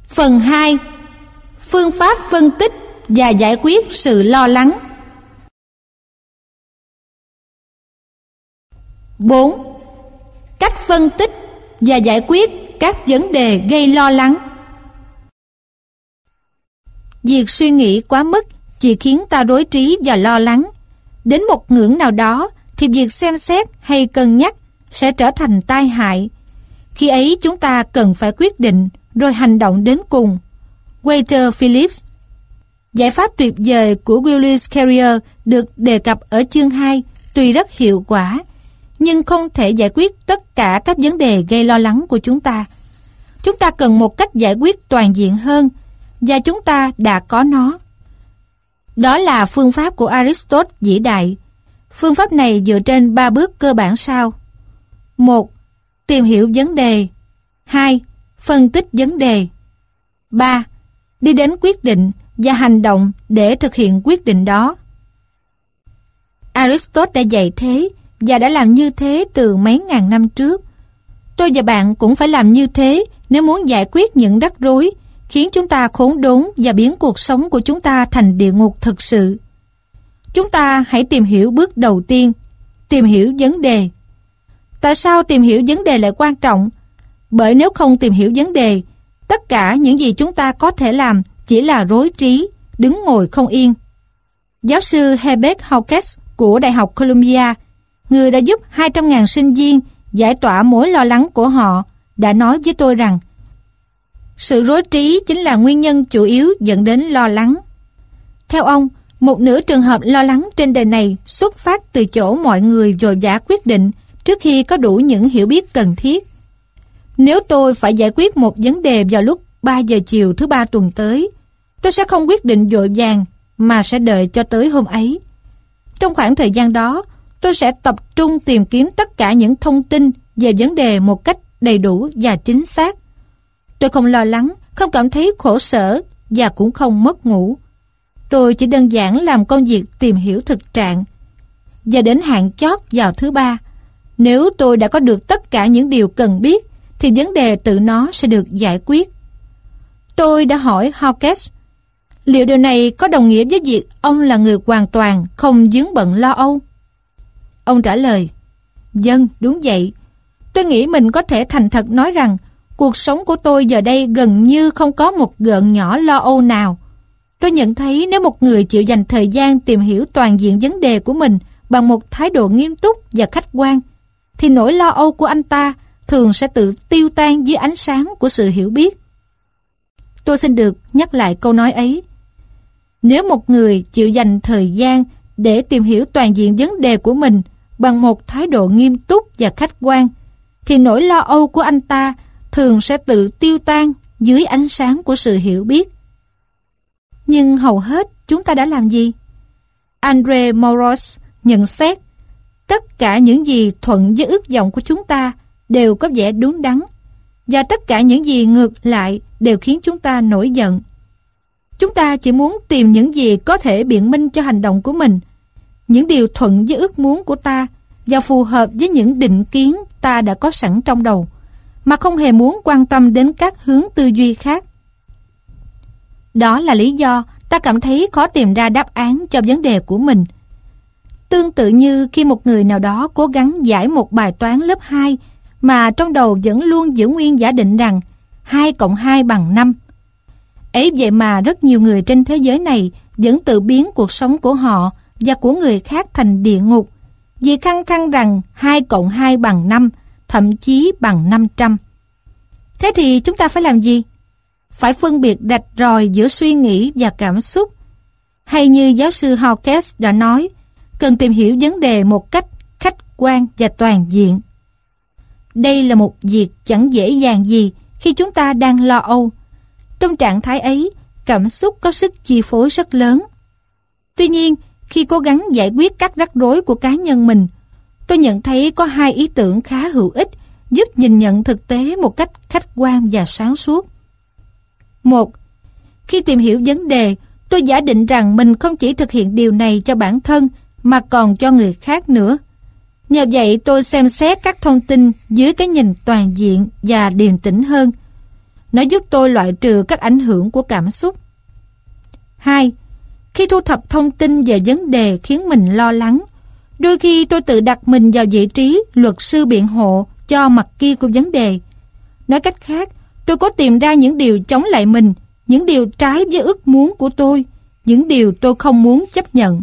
Phần 2. Phương pháp phân tích và giải quyết sự lo lắng. 4. Cách phân tích và giải quyết các vấn đề gây lo lắng. Việc suy nghĩ quá mức chỉ khiến ta rối trí và lo lắng. Đến một ngưỡng nào đó thì việc xem xét hay cân nhắc sẽ trở thành tai hại. Khi ấy chúng ta cần phải quyết định rồi hành động đến cùng. Walter Phillips. Giải pháp tuyệt vời của Willis Carrier được đề cập ở chương 2 tuy rất hiệu quả, nhưng không thể giải quyết tất cả các vấn đề gây lo lắng của chúng ta. Chúng ta cần một cách giải quyết toàn diện hơn, và chúng ta đã có nó. Đó là phương pháp của Aristotle vĩ đại. Phương pháp này dựa trên 3 bước cơ bản sau. 1. Tìm hiểu vấn đề. 2. Phân tích vấn đề. 3. Đi đến quyết định và hành động để thực hiện quyết định đó. Aristotle đã dạy thế và đã làm như thế từ mấy ngàn năm trước. Tôi và bạn cũng phải làm như thế nếu muốn giải quyết những rắc rối khiến chúng ta khốn đốn và biến cuộc sống của chúng ta thành địa ngục thực sự. Chúng ta hãy tìm hiểu bước đầu tiên, tìm hiểu vấn đề. Tại sao tìm hiểu vấn đề lại quan trọng? Bởi nếu không tìm hiểu vấn đề, tất cả những gì chúng ta có thể làm chỉ là rối trí, đứng ngồi không yên. Giáo sư Herbert Hawkes của Đại học Columbia, người đã giúp 200.000 sinh viên giải tỏa mối lo lắng của họ, đã nói với tôi rằng sự rối trí chính là nguyên nhân chủ yếu dẫn đến lo lắng. Theo ông, một nửa trường hợp lo lắng trên đời này xuất phát từ chỗ mọi người vội vã quyết định trước khi có đủ những hiểu biết cần thiết. Nếu tôi phải giải quyết một vấn đề vào lúc 3 giờ chiều thứ Ba tuần tới, tôi sẽ không quyết định vội vàng mà sẽ đợi cho tới hôm ấy. Trong khoảng thời gian đó, tôi sẽ tập trung tìm kiếm tất cả những thông tin về vấn đề một cách đầy đủ và chính xác. Tôi không lo lắng, không cảm thấy khổ sở và cũng không mất ngủ. Tôi chỉ đơn giản làm công việc tìm hiểu thực trạng. Và đến hạn chót vào thứ Ba, nếu tôi đã có được tất cả những điều cần biết, thì vấn đề tự nó sẽ được giải quyết. Tôi đã hỏi Hawkes, liệu điều này có đồng nghĩa với việc ông là người hoàn toàn không vướng bận lo âu? Ông trả lời, vâng, đúng vậy. Tôi nghĩ mình có thể thành thật nói rằng cuộc sống của tôi giờ đây gần như không có một gợn nhỏ lo âu nào. Tôi nhận thấy nếu một người chịu dành thời gian tìm hiểu toàn diện vấn đề của mình bằng một thái độ nghiêm túc và khách quan, thì nỗi lo âu của anh ta thường sẽ tự tiêu tan dưới ánh sáng của sự hiểu biết. Tôi xin được nhắc lại câu nói ấy. Nếu một người chịu dành thời gian để tìm hiểu toàn diện vấn đề của mình bằng một thái độ nghiêm túc và khách quan, thì nỗi lo âu của anh ta thường sẽ tự tiêu tan dưới ánh sáng của sự hiểu biết. Nhưng hầu hết chúng ta đã làm gì? Andre Maurois nhận xét, tất cả những gì thuận với ước vọng của chúng ta đều có vẻ đúng đắn, và tất cả những gì ngược lại đều khiến chúng ta nổi giận. Chúng ta chỉ muốn tìm những gì có thể biện minh cho hành động của mình, những điều thuận với ước muốn của ta và phù hợp với những định kiến ta đã có sẵn trong đầu, mà không hề muốn quan tâm đến các hướng tư duy khác. Đó là lý do ta cảm thấy khó tìm ra đáp án cho vấn đề của mình. Tương tự như khi một người nào đó cố gắng giải một bài toán lớp 2 mà trong đầu vẫn luôn giữ nguyên giả định rằng 2 cộng 2 bằng 5. Ấy vậy mà rất nhiều người trên thế giới này vẫn tự biến cuộc sống của họ và của người khác thành địa ngục vì khăng khăng rằng 2 cộng 2 bằng 5, thậm chí bằng 500. Thế thì chúng ta phải làm gì? Phải phân biệt rạch ròi giữa suy nghĩ và cảm xúc. Hay như giáo sư Hawkes đã nói, cần tìm hiểu vấn đề một cách khách quan và toàn diện. Đây là một việc chẳng dễ dàng gì khi chúng ta đang lo âu. Trong trạng thái ấy, cảm xúc có sức chi phối rất lớn. Tuy nhiên, khi cố gắng giải quyết các rắc rối của cá nhân mình, tôi nhận thấy có 2 ý tưởng khá hữu ích giúp nhìn nhận thực tế một cách khách quan và sáng suốt. 1. Khi tìm hiểu vấn đề, tôi giả định rằng mình không chỉ thực hiện điều này cho bản thân mà còn cho người khác nữa. Nhờ vậy tôi xem xét các thông tin dưới cái nhìn toàn diện và điềm tĩnh hơn. Nó giúp tôi loại trừ các ảnh hưởng của cảm xúc. 2. Khi thu thập thông tin về vấn đề khiến mình lo lắng, đôi khi tôi tự đặt mình vào vị trí luật sư biện hộ cho mặt kia của vấn đề. Nói cách khác, tôi có tìm ra những điều chống lại mình, những điều trái với ước muốn của tôi, những điều tôi không muốn chấp nhận.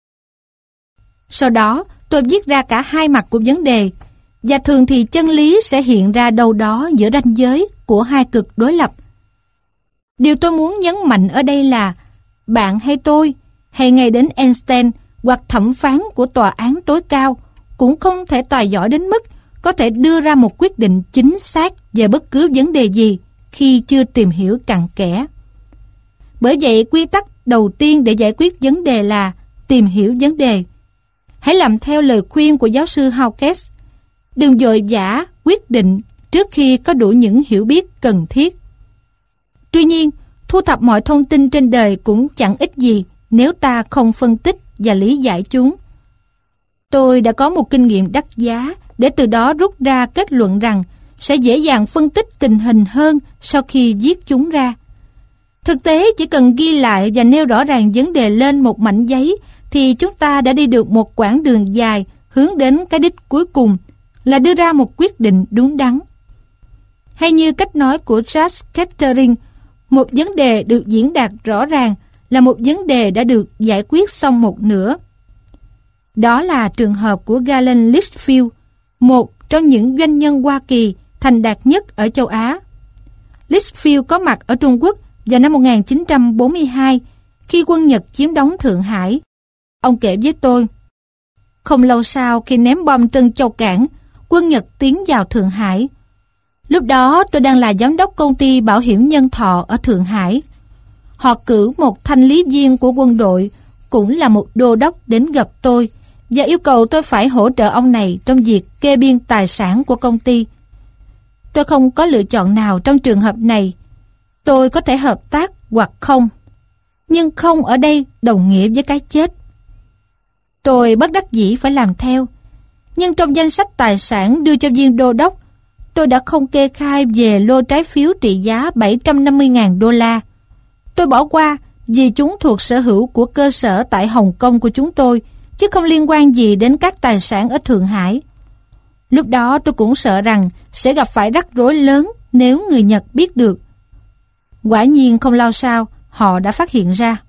Sau đó, tôi viết ra cả hai mặt của vấn đề, và thường thì chân lý sẽ hiện ra đâu đó giữa ranh giới của hai cực đối lập. Điều tôi muốn nhấn mạnh ở đây là bạn hay tôi, hay ngay đến Einstein hoặc thẩm phán của tòa án tối cao cũng không thể tài giỏi đến mức có thể đưa ra một quyết định chính xác về bất cứ vấn đề gì khi chưa tìm hiểu cặn kẽ. Bởi vậy, quy tắc đầu tiên để giải quyết vấn đề là tìm hiểu vấn đề. Hãy làm theo lời khuyên của giáo sư Hawkes. Đừng vội vã quyết định trước khi có đủ những hiểu biết cần thiết. Tuy nhiên, thu thập mọi thông tin trên đời cũng chẳng ích gì nếu ta không phân tích và lý giải chúng. Tôi đã có một kinh nghiệm đắt giá để từ đó rút ra kết luận rằng sẽ dễ dàng phân tích tình hình hơn sau khi viết chúng ra. Thực tế, chỉ cần ghi lại và nêu rõ ràng vấn đề lên một mảnh giấy thì chúng ta đã đi được một quãng đường dài hướng đến cái đích cuối cùng là đưa ra một quyết định đúng đắn. Hay như cách nói của Charles Kettering, một vấn đề được diễn đạt rõ ràng là một vấn đề đã được giải quyết xong một nửa. Đó là trường hợp của Galen Litchfield, một trong những doanh nhân Hoa Kỳ thành đạt nhất ở châu Á. Litchfield có mặt ở Trung Quốc vào năm 1942 khi quân Nhật chiếm đóng Thượng Hải. Ông kể với tôi, không lâu sau khi ném bom Trân Châu Cảng, quân Nhật tiến vào Thượng Hải. Lúc đó tôi đang là giám đốc công ty bảo hiểm nhân thọ ở Thượng Hải. Họ cử một thanh lý viên của quân đội, cũng là một đô đốc đến gặp tôi và yêu cầu tôi phải hỗ trợ ông này trong việc kê biên tài sản của công ty. Tôi không có lựa chọn nào trong trường hợp này. Tôi có thể hợp tác hoặc không. Nhưng không ở đây đồng nghĩa với cái chết. Tôi bất đắc dĩ phải làm theo. Nhưng trong danh sách tài sản đưa cho viên đô đốc, tôi đã không kê khai về lô trái phiếu trị giá 750.000 đô la. Tôi bỏ qua vì chúng thuộc sở hữu của cơ sở tại Hồng Kông của chúng tôi, chứ không liên quan gì đến các tài sản ở Thượng Hải. Lúc đó tôi cũng sợ rằng sẽ gặp phải rắc rối lớn nếu người Nhật biết được. Quả nhiên không lâu sau, họ đã phát hiện ra.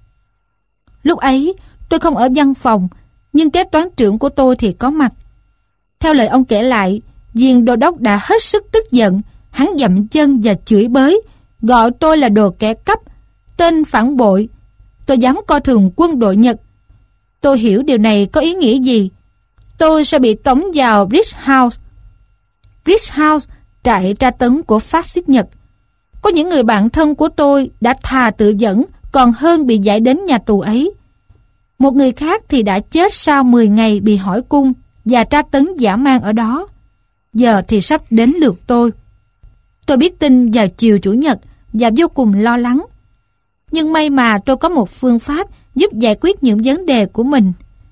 Lúc ấy, tôi không ở văn phòng, nhưng kế toán trưởng của tôi thì có mặt. Theo lời ông kể lại, viên đô đốc đã hết sức tức giận, hắn dậm chân và chửi bới, gọi tôi là đồ kẻ cắp, tên phản bội. Tôi dám coi thường quân đội Nhật. Tôi hiểu điều này có ý nghĩa gì. Tôi sẽ bị tống vào Bridge House. Bridge House, trại tra tấn của phát xít Nhật. Có những người bạn thân của tôi đã thà tự dẫn còn hơn bị giải đến nhà tù ấy. Một người khác thì đã chết sau 10 ngày bị hỏi cung và tra tấn dã man ở đó. Giờ thì sắp đến lượt tôi. Tôi biết tin vào chiều Chủ nhật và vô cùng lo lắng. Nhưng may mà tôi có một phương pháp giúp giải quyết những vấn đề của mình.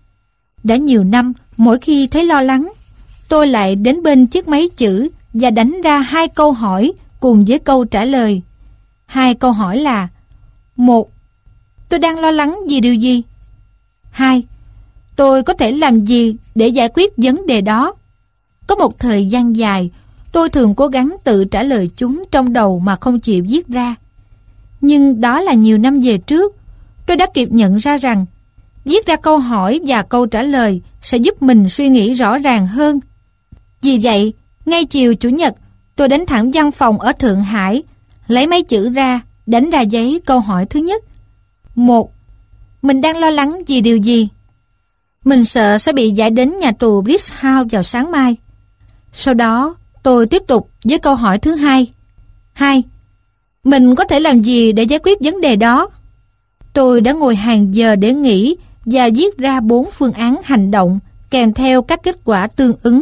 Đã nhiều năm, mỗi khi thấy lo lắng, tôi lại đến bên chiếc máy chữ và đánh ra 2 câu hỏi cùng với câu trả lời. 2 câu hỏi là: 1. Tôi đang lo lắng vì điều gì? 2. Tôi có thể làm gì để giải quyết vấn đề đó? Có một thời gian dài, tôi thường cố gắng tự trả lời chúng trong đầu mà không chịu viết ra. Nhưng đó là nhiều năm về trước. Tôi đã kịp nhận ra rằng viết ra câu hỏi và câu trả lời sẽ giúp mình suy nghĩ rõ ràng hơn. Vì vậy, ngay chiều Chủ nhật, tôi đến thẳng văn phòng ở Thượng Hải, lấy máy chữ ra, đánh ra giấy câu hỏi thứ nhất. 1. Mình đang lo lắng vì điều gì? Mình sợ sẽ bị giải đến nhà tù Bridge House vào sáng mai. Sau đó, tôi tiếp tục với câu hỏi thứ hai. 2. Mình có thể làm gì để giải quyết vấn đề đó? Tôi đã ngồi hàng giờ để nghĩ và viết ra 4 phương án hành động kèm theo các kết quả tương ứng.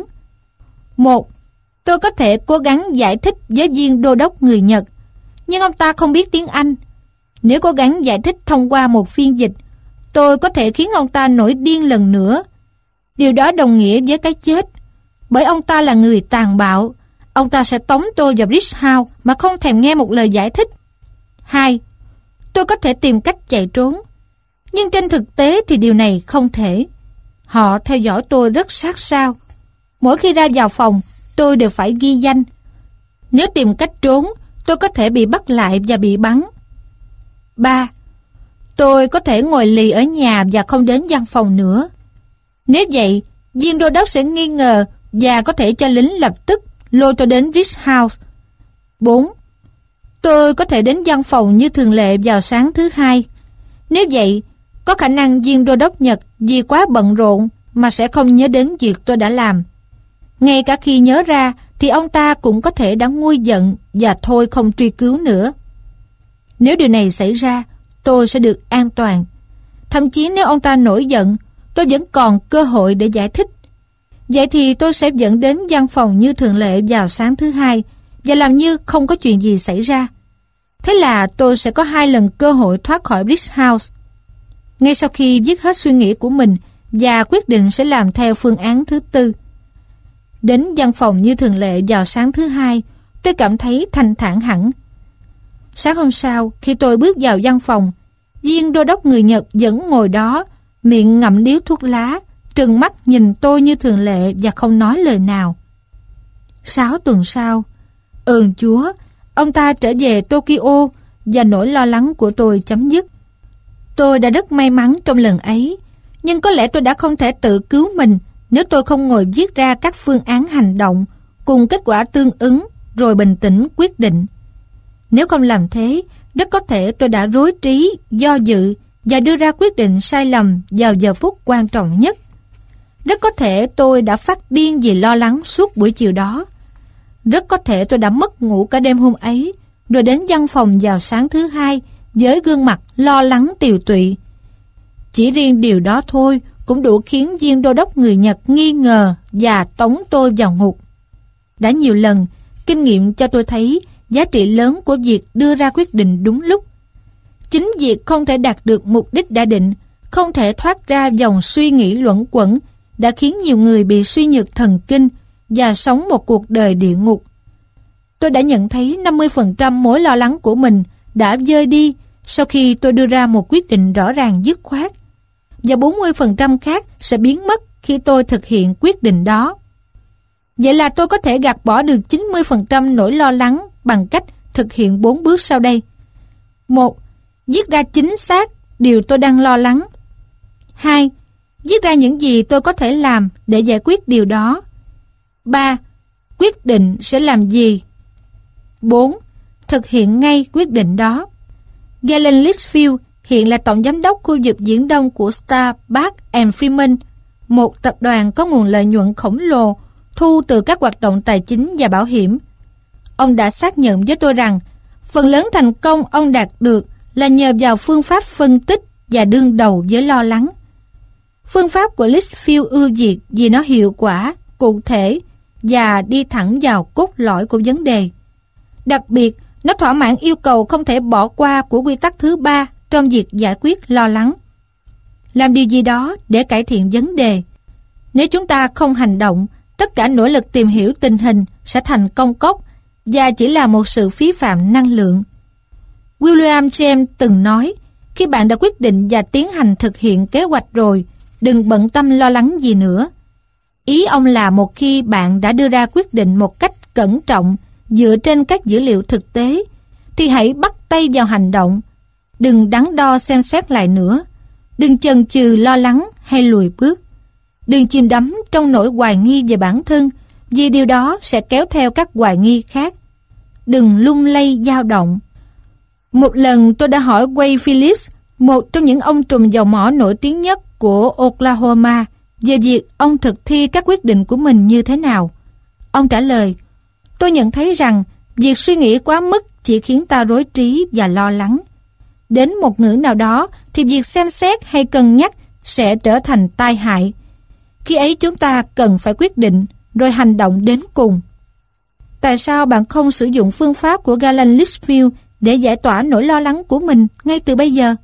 1. Tôi có thể cố gắng giải thích với viên đô đốc người Nhật, nhưng ông ta không biết tiếng Anh. Nếu cố gắng giải thích thông qua một phiên dịch, tôi có thể khiến ông ta nổi điên lần nữa. Điều đó đồng nghĩa với cái chết, bởi ông ta là người tàn bạo. ông ta sẽ tống tôi vào Bridge House mà không thèm nghe một lời giải thích. 2. Tôi có thể tìm cách chạy trốn, nhưng trên thực tế thì điều này không thể. Họ theo dõi tôi rất sát sao. Mỗi khi ra vào phòng, tôi đều phải ghi danh. Nếu tìm cách trốn, tôi có thể bị bắt lại và bị bắn. 3. Tôi có thể ngồi lì ở nhà và không đến văn phòng nữa. Nếu vậy, viên đô đốc sẽ nghi ngờ và có thể cho lính lập tức lôi tôi đến Bridge House. 4. Tôi có thể đến văn phòng như thường lệ vào sáng thứ Hai. Nếu vậy, có khả năng viên đô đốc Nhật vì quá bận rộn mà sẽ không nhớ đến việc tôi đã làm. Ngay cả khi nhớ ra thì ông ta cũng có thể đã nguôi giận và thôi không truy cứu nữa. Nếu điều này xảy ra, tôi sẽ được an toàn. Thậm chí nếu ông ta nổi giận, tôi vẫn còn cơ hội để giải thích. Vậy thì tôi sẽ dẫn đến văn phòng như thường lệ vào sáng thứ Hai và làm như không có chuyện gì xảy ra. Thế là tôi sẽ có 2 lần cơ hội thoát khỏi Bridge House. Ngay sau khi viết hết suy nghĩ của mình và quyết định sẽ làm theo phương án thứ 4. Đến văn phòng như thường lệ vào sáng thứ Hai, tôi cảm thấy thanh thản hẳn. Sáng hôm sau, khi tôi bước vào văn phòng, viên đô đốc người Nhật vẫn ngồi đó, miệng ngậm điếu thuốc lá, trừng mắt nhìn tôi như thường lệ và không nói lời nào. 6 tuần sau, ơn Chúa, ông ta trở về Tokyo và nỗi lo lắng của tôi chấm dứt. Tôi đã rất may mắn trong lần ấy, nhưng có lẽ tôi đã không thể tự cứu mình nếu tôi không ngồi viết ra các phương án hành động cùng kết quả tương ứng rồi bình tĩnh quyết định. Nếu không làm thế, rất có thể tôi đã rối trí, do dự và đưa ra quyết định sai lầm vào giờ phút quan trọng nhất. Rất có thể tôi đã phát điên vì lo lắng suốt buổi chiều đó. Rất có thể tôi đã mất ngủ cả đêm hôm ấy, rồi đến văn phòng vào sáng thứ Hai với gương mặt lo lắng tiều tụy. Chỉ riêng điều đó thôi cũng đủ khiến viên đô đốc người Nhật nghi ngờ và tống tôi vào ngục. Đã nhiều lần, kinh nghiệm cho tôi thấy giá trị lớn của việc đưa ra quyết định đúng lúc. Chính việc không thể đạt được mục đích đã định, không thể thoát ra dòng suy nghĩ luẩn quẩn, đã khiến nhiều người bị suy nhược thần kinh và sống một cuộc đời địa ngục. Tôi đã nhận thấy 50% mối lo lắng của mình đã vơi đi sau khi tôi đưa ra một quyết định rõ ràng dứt khoát, và 40% khác sẽ biến mất khi tôi thực hiện quyết định đó. Vậy là tôi có thể gạt bỏ được 90% nỗi lo lắng bằng cách thực hiện 4 bước sau đây. 1. Viết ra chính xác điều tôi đang lo lắng. 2. Viết ra những gì tôi có thể làm để giải quyết điều đó. 3. Quyết định sẽ làm gì. 4. Thực hiện ngay quyết định đó. Galen Litchfield hiện là tổng giám đốc khu vực Viễn Đông của Starr, Bach and Freeman, một tập đoàn có nguồn lợi nhuận khổng lồ thu từ các hoạt động tài chính và bảo hiểm. Ông đã xác nhận với tôi rằng phần lớn thành công ông đạt được là nhờ vào phương pháp phân tích và đương đầu với lo lắng. Phương pháp của Litchfield ưu việt vì nó hiệu quả, cụ thể và đi thẳng vào cốt lõi của vấn đề. Đặc biệt, nó thỏa mãn yêu cầu không thể bỏ qua của quy tắc thứ 3 trong việc giải quyết lo lắng. Làm điều gì đó để cải thiện vấn đề. Nếu chúng ta không hành động, tất cả nỗ lực tìm hiểu tình hình sẽ thành công cốc và chỉ là một sự phí phạm năng lượng. William James từng nói, khi bạn đã quyết định và tiến hành thực hiện kế hoạch rồi, đừng bận tâm lo lắng gì nữa. Ý ông là một khi bạn đã đưa ra quyết định một cách cẩn trọng dựa trên các dữ liệu thực tế, thì hãy bắt tay vào hành động. Đừng đắn đo xem xét lại nữa. Đừng chần chừ lo lắng hay lùi bước. Đừng chìm đắm trong nỗi hoài nghi về bản thân, vì điều đó sẽ kéo theo các hoài nghi khác. Đừng lung lay dao động. Một lần tôi đã hỏi Wade Phillips, một trong những ông trùm dầu mỏ nổi tiếng nhất của Oklahoma, về việc ông thực thi các quyết định của mình như thế nào. Ông trả lời, tôi nhận thấy rằng việc suy nghĩ quá mức chỉ khiến ta rối trí và lo lắng. Đến một ngưỡng nào đó thì việc xem xét hay cân nhắc sẽ trở thành tai hại. Khi ấy chúng ta cần phải quyết định rồi hành động đến cùng. Tại sao bạn không sử dụng phương pháp của Galen Litchfield để giải tỏa nỗi lo lắng của mình ngay từ bây giờ?